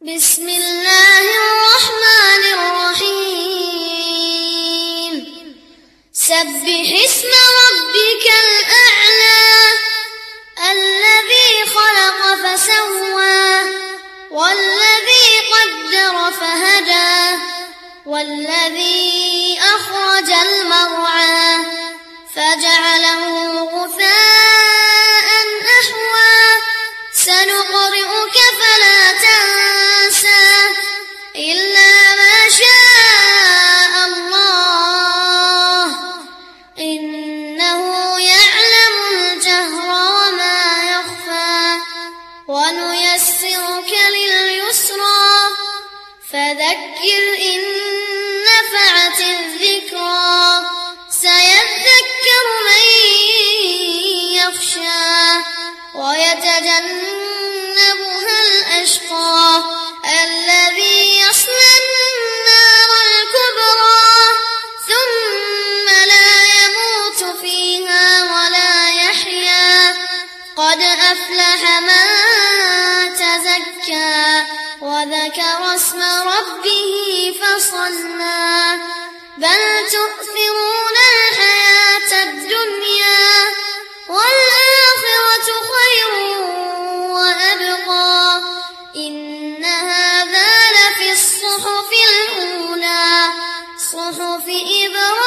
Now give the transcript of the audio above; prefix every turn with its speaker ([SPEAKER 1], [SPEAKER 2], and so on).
[SPEAKER 1] بسم الله الرحمن الرحيم سبح اسم ربك الأعلى الذي خلق فسوى والذي قدر فهدى والذي أخرج المرعى فجعله غثاء أحوى سنقرئك فلا تنسى إلا ما شاء الله إنه يعلم الجهر وما يخفى ونيسرك لليسرى فذكر إن نفعت الذكرى سيذكر من يخشى ويتجنبها الأشقى الذي يصلى النار الكبرى ثم لا يموت فيها ولا يحيا قد أفلح من تزكى وذكر اسم ربه فصلى بل تؤثرون الحياة الدنيا والآخرة خير وأبقى إن هذا لفي الصحف الأولى صحف إبراهيم